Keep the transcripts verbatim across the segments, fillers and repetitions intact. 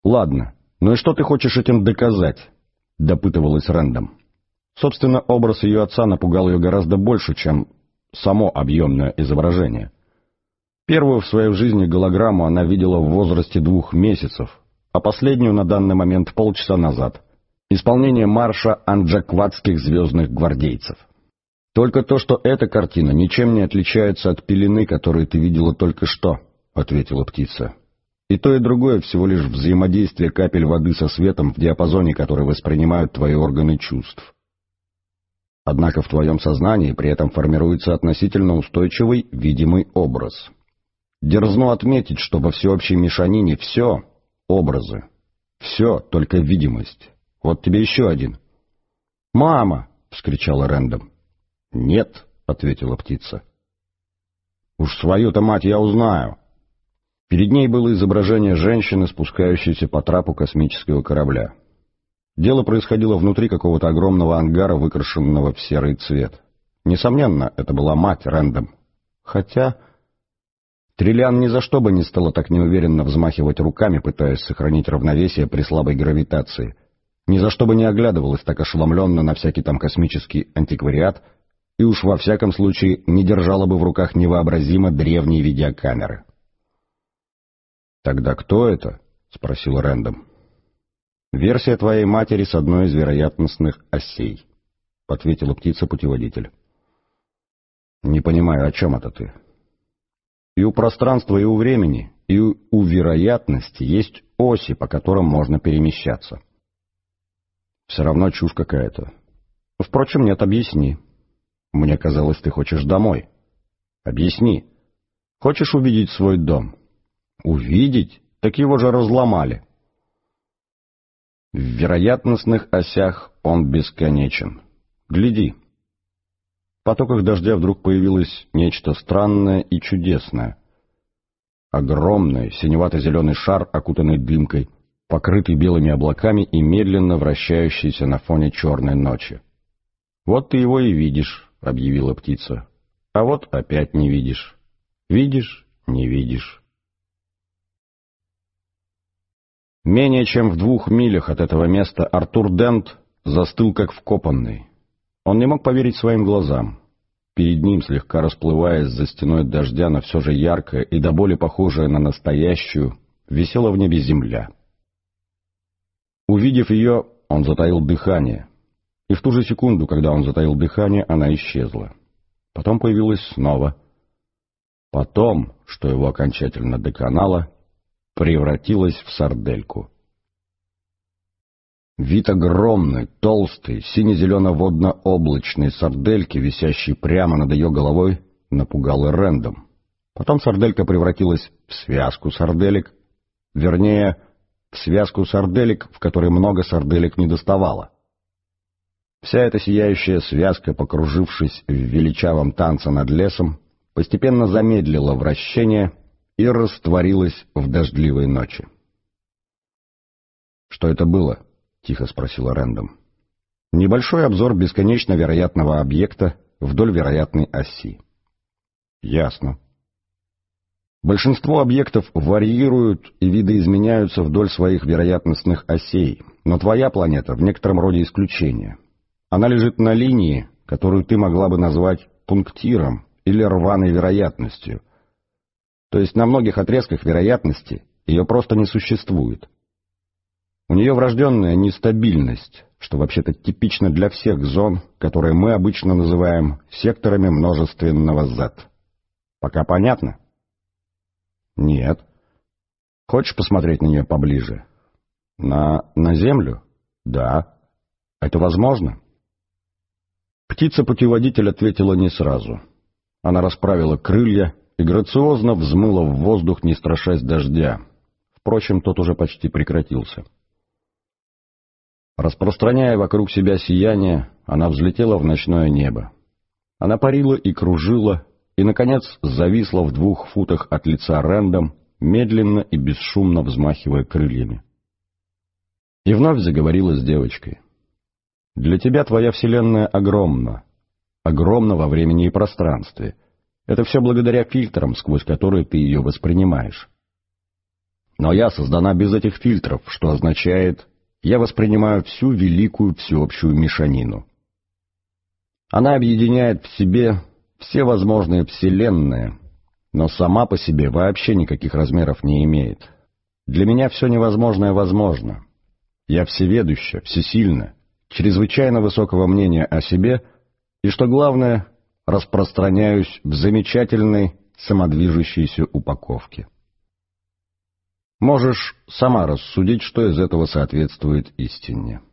Ладно, ну и что ты хочешь этим доказать? Допытывалась Рэндом. Собственно, образ ее отца напугал ее гораздо больше, чем само объемное изображение. Первую в своей жизни голограмму она видела в возрасте двух месяцев, а последнюю на данный момент полчаса назад. Исполнение марша анджакватских звездных гвардейцев. «Только то, что эта картина ничем не отличается от пелены, которую ты видела только что», — ответила птица. «И то, и другое всего лишь взаимодействие капель воды со светом в диапазоне, который воспринимают твои органы чувств. Однако в твоем сознании при этом формируется относительно устойчивый видимый образ. Дерзну отметить, что во всеобщей мешанине все — образы, все — только видимость. Вот тебе еще один». «Мама!» — вскричала Рэндом. «Нет», — ответила птица. «Уж свою-то мать я узнаю». Перед ней было изображение женщины, спускающейся по трапу космического корабля. Дело происходило внутри какого-то огромного ангара, выкрашенного в серый цвет. Несомненно, это была мать Рэндом. Хотя Триллиан ни за что бы не стала так неуверенно взмахивать руками, пытаясь сохранить равновесие при слабой гравитации. Ни за что бы не оглядывалась так ошеломленно на всякий там космический антиквариат, и уж во всяком случае не держала бы в руках невообразимо древние видеокамеры. «Тогда кто это?» — спросил Рэндом. «Версия твоей матери с одной из вероятностных осей», — ответила птица-путеводитель. «Не понимаю, о чем это ты?» «И у пространства, и у времени, и у вероятности есть оси, по которым можно перемещаться». «Все равно чушь какая-то. Впрочем, нет, объясни. Мне казалось, ты хочешь домой. Объясни. Хочешь увидеть свой дом?» «Увидеть? Так его же разломали». «В вероятностных осях он бесконечен. Гляди». В потоках дождя вдруг появилось нечто странное и чудесное. Огромный синевато-зеленый шар, окутанный дымкой, покрытый белыми облаками и медленно вращающийся на фоне черной ночи. «Вот ты его и видишь», — объявила птица. «А вот опять не видишь. Видишь, не видишь». Менее чем в двух милях от этого места Артур Дент застыл как вкопанный. Он не мог поверить своим глазам. Перед ним, слегка расплываясь за стеной дождя, но все же яркая и до боли похожая на настоящую, висела в небе земля. Увидев ее, он затаил дыхание, и в ту же секунду, когда он затаил дыхание, она исчезла. Потом появилась снова. Потом, что его окончательно доконало, превратилась в сардельку. Вид огромной, толстой, сине-зелено-водно-облачной сардельки, висящей прямо над ее головой, напугал и Рэндом. Потом сарделька превратилась в связку сарделек, вернее, в связку сарделек, в которой много сарделек не доставало. Вся эта сияющая связка, покружившись в величавом танце над лесом, постепенно замедлила вращение и растворилась в дождливой ночи. «Что это было?» — тихо спросила Рэндом. «Небольшой обзор бесконечно вероятного объекта вдоль вероятной оси». «Ясно. Большинство объектов варьируют и видоизменяются вдоль своих вероятностных осей, но твоя планета в некотором роде исключение. Она лежит на линии, которую ты могла бы назвать пунктиром или рваной вероятностью. То есть на многих отрезках вероятности ее просто не существует. У нее врожденная нестабильность, что вообще-то типично для всех зон, которые мы обычно называем секторами множественного Z. Пока понятно? Нет. Хочешь посмотреть на нее поближе? На, на Землю? Да. Это возможно? Птица-путеводитель ответила не сразу. Она расправила крылья и грациозно взмыла в воздух, не страшась дождя. Впрочем, тот уже почти прекратился. Распространяя вокруг себя сияние, она взлетела в ночное небо. Она парила и кружила, и, наконец, зависла в двух футах от лица Рэндом, медленно и бесшумно взмахивая крыльями. И вновь заговорила с девочкой. «Для тебя твоя вселенная огромна. Огромна во времени и пространстве. Это все благодаря фильтрам, сквозь которые ты ее воспринимаешь. Но я создана без этих фильтров, что означает, я воспринимаю всю великую всеобщую мешанину. Она объединяет в себе все возможные вселенные, но сама по себе вообще никаких размеров не имеет. Для меня все невозможное возможно. Я всеведуща, всесильна, чрезвычайно высокого мнения о себе и, что главное, распространяюсь в замечательной самодвижущейся упаковке. Можешь сама рассудить, что из этого соответствует истине.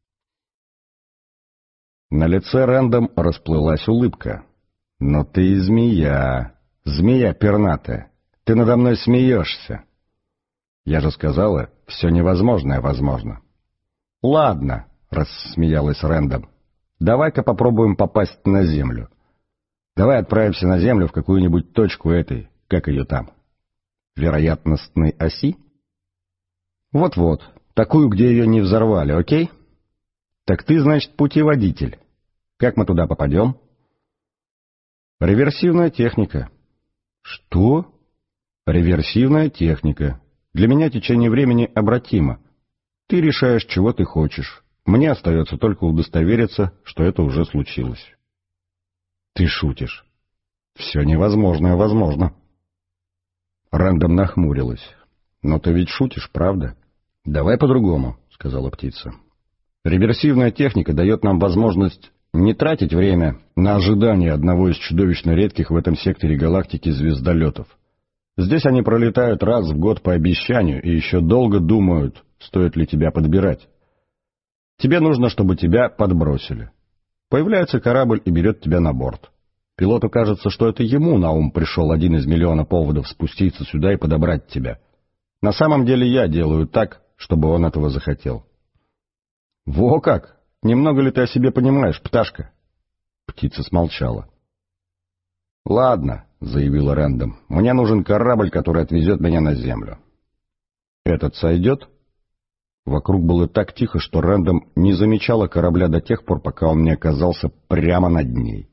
На лице Рэндом расплылась улыбка. «Но ты и змея, змея пернатая, ты надо мной смеешься». «Я же сказала, все невозможное возможно». «Ладно», — рассмеялась Рэндом, — «давай-ка попробуем попасть на Землю. Давай отправимся на Землю в какую-нибудь точку этой, как ее там, вероятностной оси?» «Вот-вот, такую, где ее не взорвали, окей? Так ты, значит, путеводитель. Как мы туда попадем?» «Реверсивная техника». «Что?» «Реверсивная техника. Для меня течение времени обратимо. Ты решаешь, чего ты хочешь. Мне остается только удостовериться, что это уже случилось». «Ты шутишь. Все невозможное возможно». Рэндом нахмурилась. «Но ты ведь шутишь, правда?» «Давай по-другому», — сказала птица. «Реверсивная техника дает нам возможность не тратить время на ожидание одного из чудовищно редких в этом секторе галактики звездолетов. Здесь они пролетают раз в год по обещанию и еще долго думают, стоит ли тебя подбирать. Тебе нужно, чтобы тебя подбросили. Появляется корабль и берет тебя на борт. Пилоту кажется, что это ему на ум пришел один из миллиона поводов спуститься сюда и подобрать тебя. На самом деле я делаю так, чтобы он этого захотел». «Во как! Немного ли ты о себе понимаешь, пташка?» Птица смолчала. «Ладно», — заявила Рэндом, — «мне нужен корабль, который отвезет меня на Землю». «Этот сойдет?» Вокруг было так тихо, что Рэндом не замечала корабля до тех пор, пока он не оказался прямо над ней.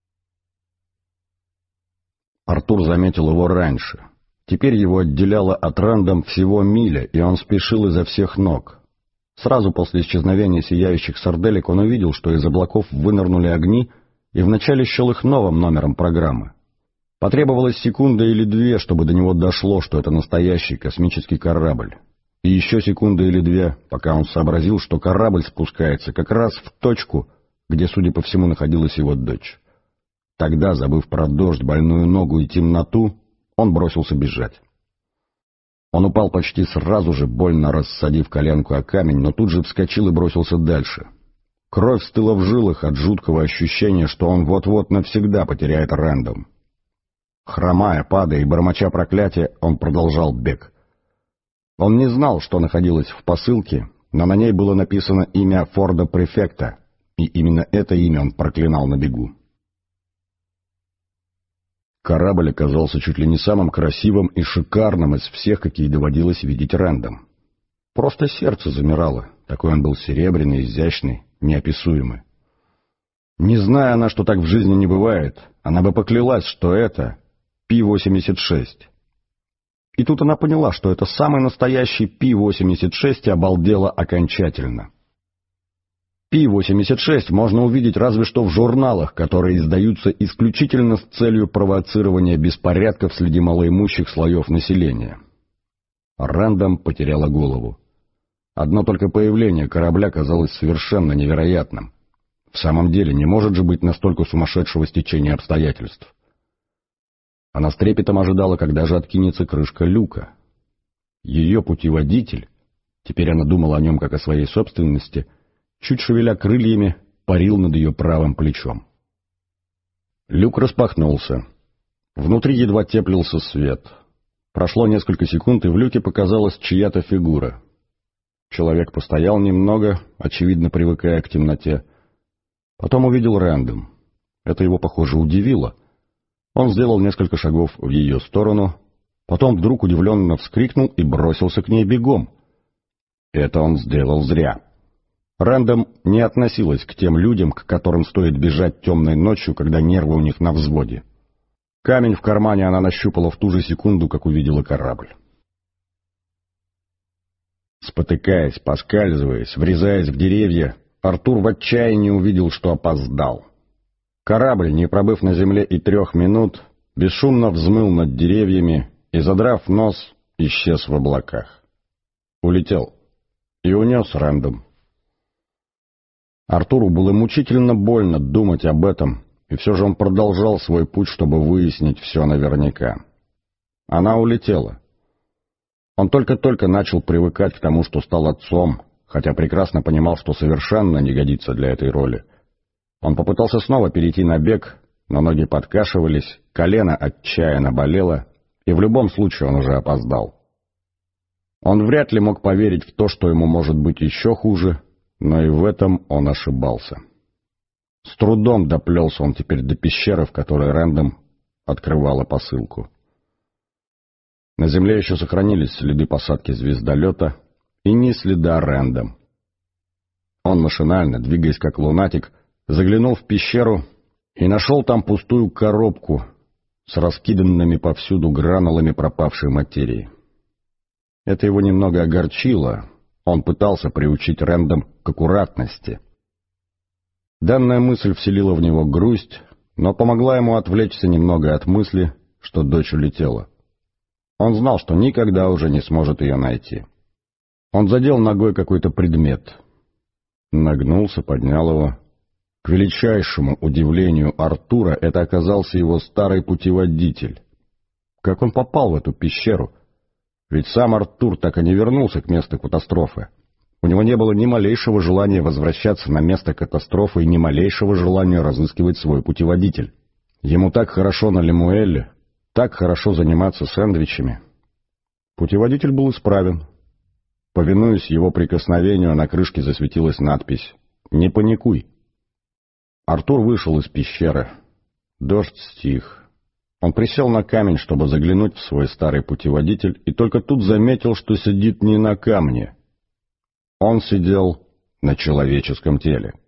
Артур заметил его раньше. Теперь его отделяло от Рэндом всего миля, и он спешил изо всех ног. Сразу после исчезновения сияющих сарделек он увидел, что из облаков вынырнули огни, и вначале счел их новым номером программы. Потребовалась секунда или две, чтобы до него дошло, что это настоящий космический корабль. И еще секунда или две, пока он сообразил, что корабль спускается как раз в точку, где, судя по всему, находилась его дочь. Тогда, забыв про дождь, больную ногу и темноту, он бросился бежать. Он упал почти сразу же, больно рассадив коленку о камень, но тут же вскочил и бросился дальше. Кровь стыла в жилах от жуткого ощущения, что он вот-вот навсегда потеряет Рэндом. Хромая, падая и бормоча проклятия, он продолжал бег. Он не знал, что находилось в посылке, но на ней было написано имя Форда-префекта, и именно это имя он проклинал на бегу. Корабль оказался чуть ли не самым красивым и шикарным из всех, какие доводилось видеть Рэндом. Просто сердце замирало, такой он был серебряный, изящный, неописуемый. Не зная она, что так в жизни не бывает, она бы поклялась, что это Пи восемьдесят шесть. И тут она поняла, что это самый настоящий Пи восемьдесят шесть, и обалдела окончательно. Пи восемьдесят шесть можно увидеть разве что в журналах, которые издаются исключительно с целью провоцирования беспорядков среди малоимущих слоев населения. Рэндом потеряла голову. Одно только появление корабля казалось совершенно невероятным. В самом деле, не может же быть настолько сумасшедшего стечения обстоятельств. Она с трепетом ожидала, когда же откинется крышка люка. Ее путеводитель, теперь она думала о нем как о своей собственности, чуть шевеля крыльями, парил над ее правым плечом. Люк распахнулся. Внутри едва теплился свет. Прошло несколько секунд, и в люке показалась чья-то фигура. Человек постоял немного, очевидно привыкая к темноте. Потом увидел Рэндом. Это его, похоже, удивило. Он сделал несколько шагов в ее сторону, потом вдруг удивленно вскрикнул и бросился к ней бегом. Это он сделал зря. Рэндом не относилась к тем людям, к которым стоит бежать темной ночью, когда нервы у них на взводе. Камень в кармане она нащупала в ту же секунду, как увидела корабль. Спотыкаясь, поскальзываясь, врезаясь в деревья, Артур в отчаянии увидел, что опоздал. Корабль, не пробыв на земле и трех минут, бесшумно взмыл над деревьями и, задрав нос, исчез в облаках. Улетел и унес Рэндом. Артуру было мучительно больно думать об этом, и все же он продолжал свой путь, чтобы выяснить все наверняка. Она улетела. Он только-только начал привыкать к тому, что стал отцом, хотя прекрасно понимал, что совершенно не годится для этой роли. Он попытался снова перейти на бег, но ноги подкашивались, колено отчаянно болело, и в любом случае он уже опоздал. Он вряд ли мог поверить в то, что ему может быть еще хуже, но и в этом он ошибался. С трудом доплелся он теперь до пещеры, в которой Рэндом открывала посылку. На земле еще сохранились следы посадки звездолета и ни следа Рэндом. Он машинально, двигаясь как лунатик, заглянул в пещеру и нашел там пустую коробку с раскиданными повсюду гранулами пропавшей материи. Это его немного огорчило, он пытался приучить Рэндом к аккуратности. Данная мысль вселила в него грусть, но помогла ему отвлечься немного от мысли, что дочь улетела. Он знал, что никогда уже не сможет ее найти. Он задел ногой какой-то предмет. Нагнулся, поднял его. К величайшему удивлению Артура это оказался его старый путеводитель. Как он попал в эту пещеру? Ведь сам Артур так и не вернулся к месту катастрофы. У него не было ни малейшего желания возвращаться на место катастрофы и ни малейшего желания разыскивать свой путеводитель. Ему так хорошо на Лемуэлле, так хорошо заниматься сэндвичами. Путеводитель был исправен. Повинуясь его прикосновению, на крышке засветилась надпись «Не паникуй». Артур вышел из пещеры. Дождь стих. Он присел на камень, чтобы заглянуть в свой старый путеводитель, и только тут заметил, что сидит не на камне. Он сидел на человеческом теле.